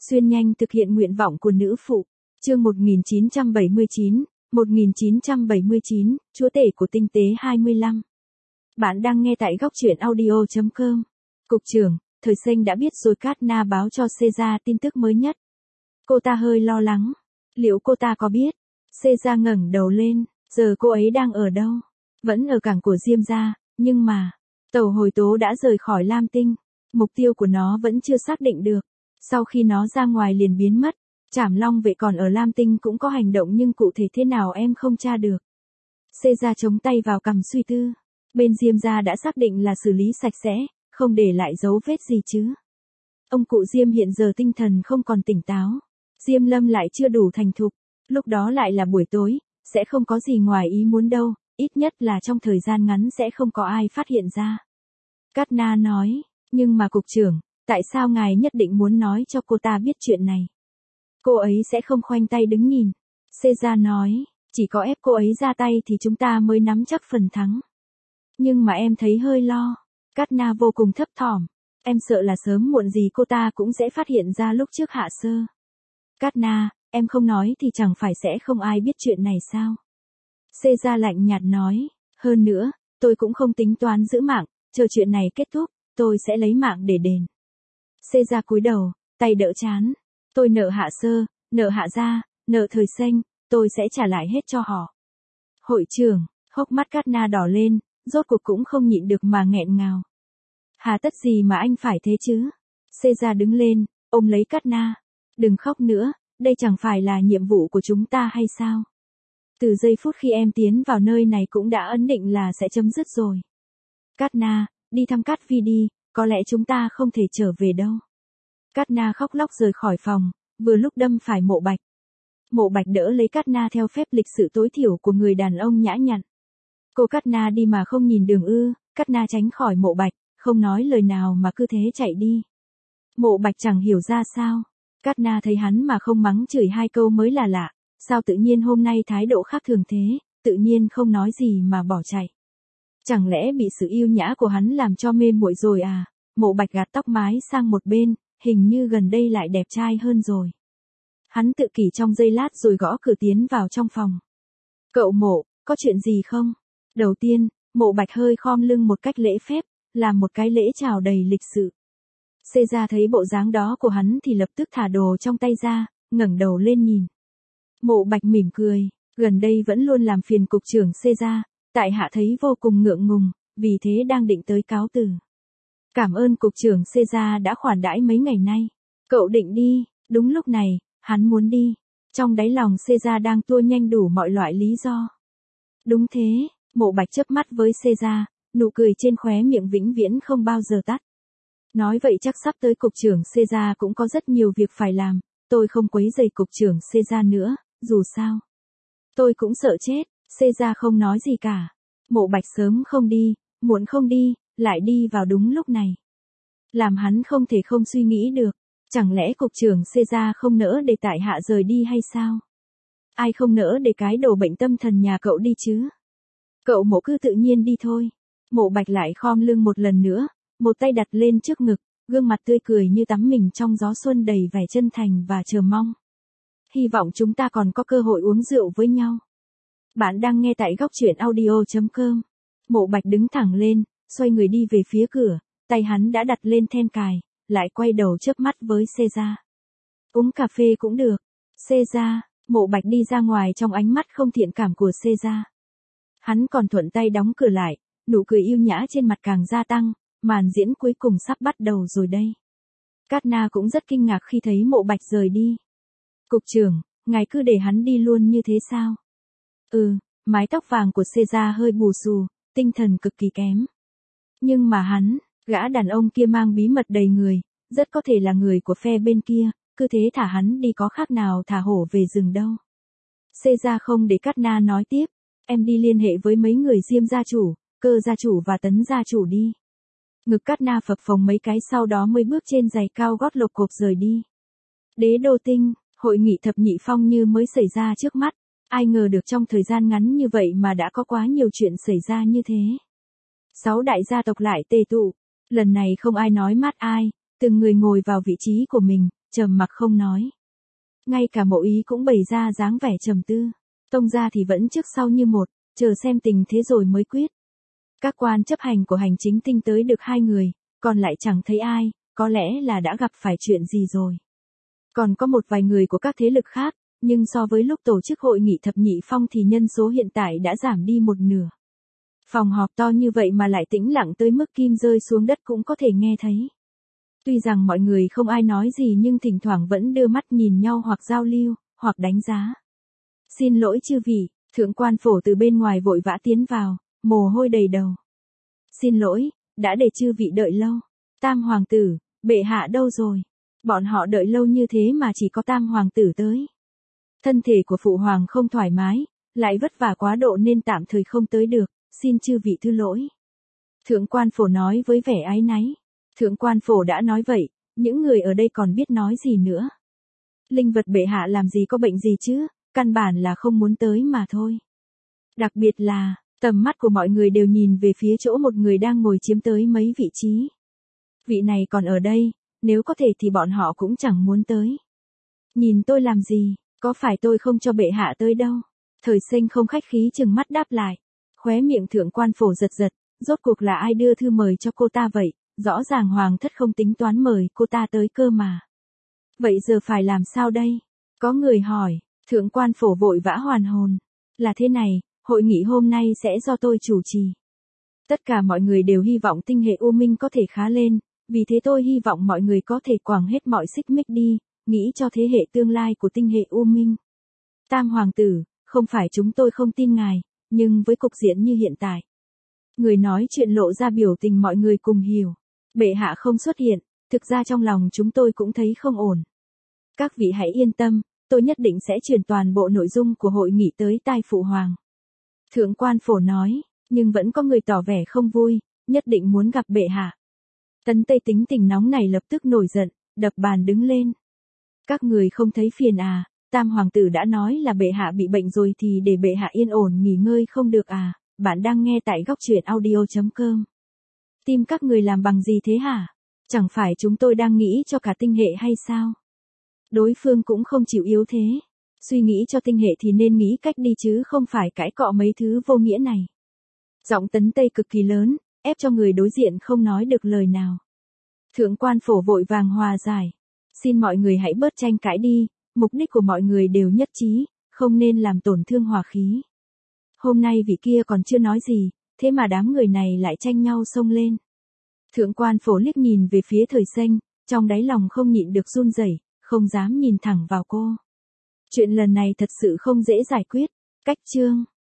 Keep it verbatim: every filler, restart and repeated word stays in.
Xuyên nhanh thực hiện nguyện vọng của nữ phụ. Chương một nghìn chín trăm bảy mươi chín, một nghìn chín trăm bảy mươi chín, chúa tể của tinh tế hai mươi lăm. Bạn đang nghe tại góc truyện audio chấm com. Cục trưởng, thời sinh đã biết rồi. Katna báo cho Caesar tin tức mới nhất. Cô ta hơi lo lắng. Liệu cô ta có biết? Caesar ngẩng đầu lên. Giờ cô ấy đang ở đâu? Vẫn ở cảng của Diêm gia, nhưng mà tàu hồi tố đã rời khỏi Lam Tinh. Mục tiêu của nó vẫn chưa xác định được. Sau khi nó ra ngoài liền biến mất. Trảm Long vệ còn ở Lam Tinh cũng có hành động nhưng cụ thể thế nào em không tra được. Caesar chống tay vào cằm suy tư. Bên Diêm gia đã xác định là xử lý sạch sẽ, không để lại dấu vết gì chứ. Ông cụ Diêm hiện giờ tinh thần không còn tỉnh táo. Diêm Lâm lại chưa đủ thành thục. Lúc đó lại là buổi tối, sẽ không có gì ngoài ý muốn đâu, ít nhất là trong thời gian ngắn sẽ không có ai phát hiện ra. Katna nói, nhưng mà cục trưởng, tại sao ngài nhất định muốn nói cho cô ta biết chuyện này? Cô ấy sẽ không khoanh tay đứng nhìn. Caesar nói, chỉ có ép cô ấy ra tay thì chúng ta mới nắm chắc phần thắng. Nhưng mà em thấy hơi lo. Katna vô cùng thấp thỏm. Em sợ là sớm muộn gì cô ta cũng sẽ phát hiện ra lúc trước hạ sơ. Katna, em không nói thì chẳng phải sẽ không ai biết chuyện này sao? Caesar lạnh nhạt nói, hơn nữa, tôi cũng không tính toán giữ mạng, chờ chuyện này kết thúc, tôi sẽ lấy mạng để đền. Caesar cúi đầu, tay đỡ trán. Tôi nợ hạ sơ, nợ hạ gia, nợ thời sinh, tôi sẽ trả lại hết cho họ. Hội trưởng, hốc mắt Katna đỏ lên, rốt cuộc cũng không nhịn được mà nghẹn ngào. Hà tất gì mà anh phải thế chứ? Caesar đứng lên, ôm lấy Katna. Đừng khóc nữa, đây chẳng phải là nhiệm vụ của chúng ta hay sao? Từ giây phút khi em tiến vào nơi này cũng đã ấn định là sẽ chấm dứt rồi. Katna, đi thăm Cát Vi đi, có lẽ chúng ta không thể trở về đâu. Katna khóc lóc rời khỏi phòng, vừa lúc đâm phải Mộ Bạch. Mộ Bạch đỡ lấy Katna theo phép lịch sự tối thiểu của người đàn ông nhã nhặn. Cô Katna đi mà không nhìn đường ư? Katna tránh khỏi Mộ Bạch, không nói lời nào mà cứ thế chạy đi. Mộ Bạch chẳng hiểu ra sao. Katna thấy hắn mà không mắng chửi hai câu mới là lạ, sao tự nhiên hôm nay thái độ khác thường thế, tự nhiên không nói gì mà bỏ chạy. Chẳng lẽ bị sự yêu nhã của hắn làm cho mê muội rồi à? Mộ Bạch gạt tóc mái sang một bên, hình như gần đây lại đẹp trai hơn rồi. Hắn tự kỷ trong giây lát rồi gõ cửa tiến vào trong phòng. Cậu Mộ, có chuyện gì không? Đầu tiên, Mộ Bạch hơi khom lưng một cách lễ phép, làm một cái lễ chào đầy lịch sự. Caesar thấy bộ dáng đó của hắn thì lập tức thả đồ trong tay ra, ngẩng đầu lên nhìn. Mộ Bạch mỉm cười, gần đây vẫn luôn làm phiền cục trưởng Caesar, tại hạ thấy vô cùng ngượng ngùng, vì thế đang định tới cáo từ. Cảm ơn cục trưởng Caesar đã khoản đãi mấy ngày nay. Cậu định đi? Đúng lúc này, hắn muốn đi. Trong đáy lòng Caesar đang tua nhanh đủ mọi loại lý do. Đúng thế, Mộ Bạch chớp mắt với Caesar, nụ cười trên khóe miệng vĩnh viễn không bao giờ tắt. Nói vậy chắc sắp tới cục trưởng Caesar cũng có rất nhiều việc phải làm, tôi không quấy rầy cục trưởng Caesar nữa, dù sao. Tôi cũng sợ chết, Caesar không nói gì cả. Mộ Bạch sớm không đi, muộn không đi, lại đi vào đúng lúc này. Làm hắn không thể không suy nghĩ được, chẳng lẽ cục trưởng Caesar không nỡ để tại hạ rời đi hay sao? Ai không nỡ để cái đồ bệnh tâm thần nhà cậu đi chứ? Cậu Mộ cứ tự nhiên đi thôi. Mộ Bạch lại khom lưng một lần nữa, một tay đặt lên trước ngực, gương mặt tươi cười như tắm mình trong gió xuân đầy vẻ chân thành và chờ mong. Hy vọng chúng ta còn có cơ hội uống rượu với nhau. Bạn đang nghe tại góc truyện audio chấm com. Mộ Bạch đứng thẳng lên, xoay người đi về phía cửa, tay hắn đã đặt lên then cài, lại quay đầu chớp mắt với Caesar. Uống cà phê cũng được. Caesar, Mộ Bạch đi ra ngoài trong ánh mắt không thiện cảm của Caesar. Hắn còn thuận tay đóng cửa lại, nụ cười yêu nhã trên mặt càng gia tăng, màn diễn cuối cùng sắp bắt đầu rồi đây. Katna cũng rất kinh ngạc khi thấy Mộ Bạch rời đi. Cục trưởng, ngài cứ để hắn đi luôn như thế sao? Ừ, mái tóc vàng của Caesar hơi bù xù, tinh thần cực kỳ kém. Nhưng mà hắn, gã đàn ông kia mang bí mật đầy người, rất có thể là người của phe bên kia, cứ thế thả hắn đi có khác nào thả hổ về rừng đâu. Caesar không để Katna nói tiếp, em đi liên hệ với mấy người Diêm gia chủ, Cơ gia chủ và Tấn gia chủ đi. Ngực Katna phập phồng mấy cái sau đó mới bước trên giày cao gót lộc cộc rời đi. Đế đô tinh, hội nghị thập nhị phong như mới xảy ra trước mắt, ai ngờ được trong thời gian ngắn như vậy mà đã có quá nhiều chuyện xảy ra như thế. Sáu đại gia tộc lại tề tụ, lần này không ai nói mát ai, từng người ngồi vào vị trí của mình, trầm mặc không nói. Ngay cả Mộ Ý cũng bày ra dáng vẻ trầm tư. Tông gia thì vẫn trước sau như một, chờ xem tình thế rồi mới quyết. Các quan chấp hành của hành chính tinh tới được hai người, còn lại chẳng thấy ai, có lẽ là đã gặp phải chuyện gì rồi. Còn có một vài người của các thế lực khác, nhưng so với lúc tổ chức hội nghị thập nhị phong thì nhân số hiện tại đã giảm đi một nửa. Phòng họp to như vậy mà lại tĩnh lặng tới mức kim rơi xuống đất cũng có thể nghe thấy. Tuy rằng mọi người không ai nói gì nhưng thỉnh thoảng vẫn đưa mắt nhìn nhau hoặc giao lưu, hoặc đánh giá. Xin lỗi chư vị, thượng quan phổ từ bên ngoài vội vã tiến vào, mồ hôi đầy đầu. Xin lỗi, đã để chư vị đợi lâu. Tam hoàng tử, bệ hạ đâu rồi? Bọn họ đợi lâu như thế mà chỉ có tam hoàng tử tới. Thân thể của phụ hoàng không thoải mái, lại vất vả quá độ nên tạm thời không tới được, xin chư vị thứ lỗi. Thượng quan phổ nói với vẻ áy náy. Thượng quan phổ đã nói vậy, những người ở đây còn biết nói gì nữa. Linh vật bệ hạ làm gì có bệnh gì chứ, căn bản là không muốn tới mà thôi. Đặc biệt là, tầm mắt của mọi người đều nhìn về phía chỗ một người đang ngồi chiếm tới mấy vị trí. Vị này còn ở đây, nếu có thể thì bọn họ cũng chẳng muốn tới. Nhìn tôi làm gì, có phải tôi không cho bệ hạ tới đâu. Thời Sinh không khách khí chừng mắt đáp lại. Khóe miệng thượng quan phổ giật giật, rốt cuộc là ai đưa thư mời cho cô ta vậy, rõ ràng hoàng thất không tính toán mời cô ta tới cơ mà. Vậy giờ phải làm sao đây? Có người hỏi, thượng quan phổ vội vã hoàn hồn. Là thế này, hội nghị hôm nay sẽ do tôi chủ trì. Tất cả mọi người đều hy vọng tinh hệ U Minh có thể khá lên, vì thế tôi hy vọng mọi người có thể quảng hết mọi xích mích đi, nghĩ cho thế hệ tương lai của tinh hệ U Minh. Tam hoàng tử, không phải chúng tôi không tin ngài, nhưng với cục diện như hiện tại. Người nói chuyện lộ ra biểu tình mọi người cùng hiểu. Bệ hạ không xuất hiện, thực ra trong lòng chúng tôi cũng thấy không ổn. Các vị hãy yên tâm, tôi nhất định sẽ truyền toàn bộ nội dung của hội nghị tới tai phụ hoàng. Thượng quan phổ nói, nhưng vẫn có người tỏ vẻ không vui, nhất định muốn gặp bệ hạ. Tấn Tây tính tình nóng này lập tức nổi giận, đập bàn đứng lên. Các người không thấy phiền à, tam hoàng tử đã nói là bệ hạ bị bệnh rồi thì để bệ hạ yên ổn nghỉ ngơi không được à, bạn đang nghe tại góc truyện audio chấm com. Tim các người làm bằng gì thế hả? Chẳng phải chúng tôi đang nghĩ cho cả tinh hệ hay sao? Đối phương cũng không chịu yếu thế. Suy nghĩ cho tinh hệ thì nên nghĩ cách đi chứ không phải cãi cọ mấy thứ vô nghĩa này. Giọng Tấn Tây cực kỳ lớn, ép cho người đối diện không nói được lời nào. Thượng quan phổ vội vàng hòa giải. Xin mọi người hãy bớt tranh cãi đi, mục đích của mọi người đều nhất trí, không nên làm tổn thương hòa khí. Hôm nay vị kia còn chưa nói gì, thế mà đám người này lại tranh nhau xông lên. Thượng quan phổ liếc nhìn về phía Thời Sinh, trong đáy lòng không nhịn được run rẩy, không dám nhìn thẳng vào cô. Chuyện lần này thật sự không dễ giải quyết. Cách chương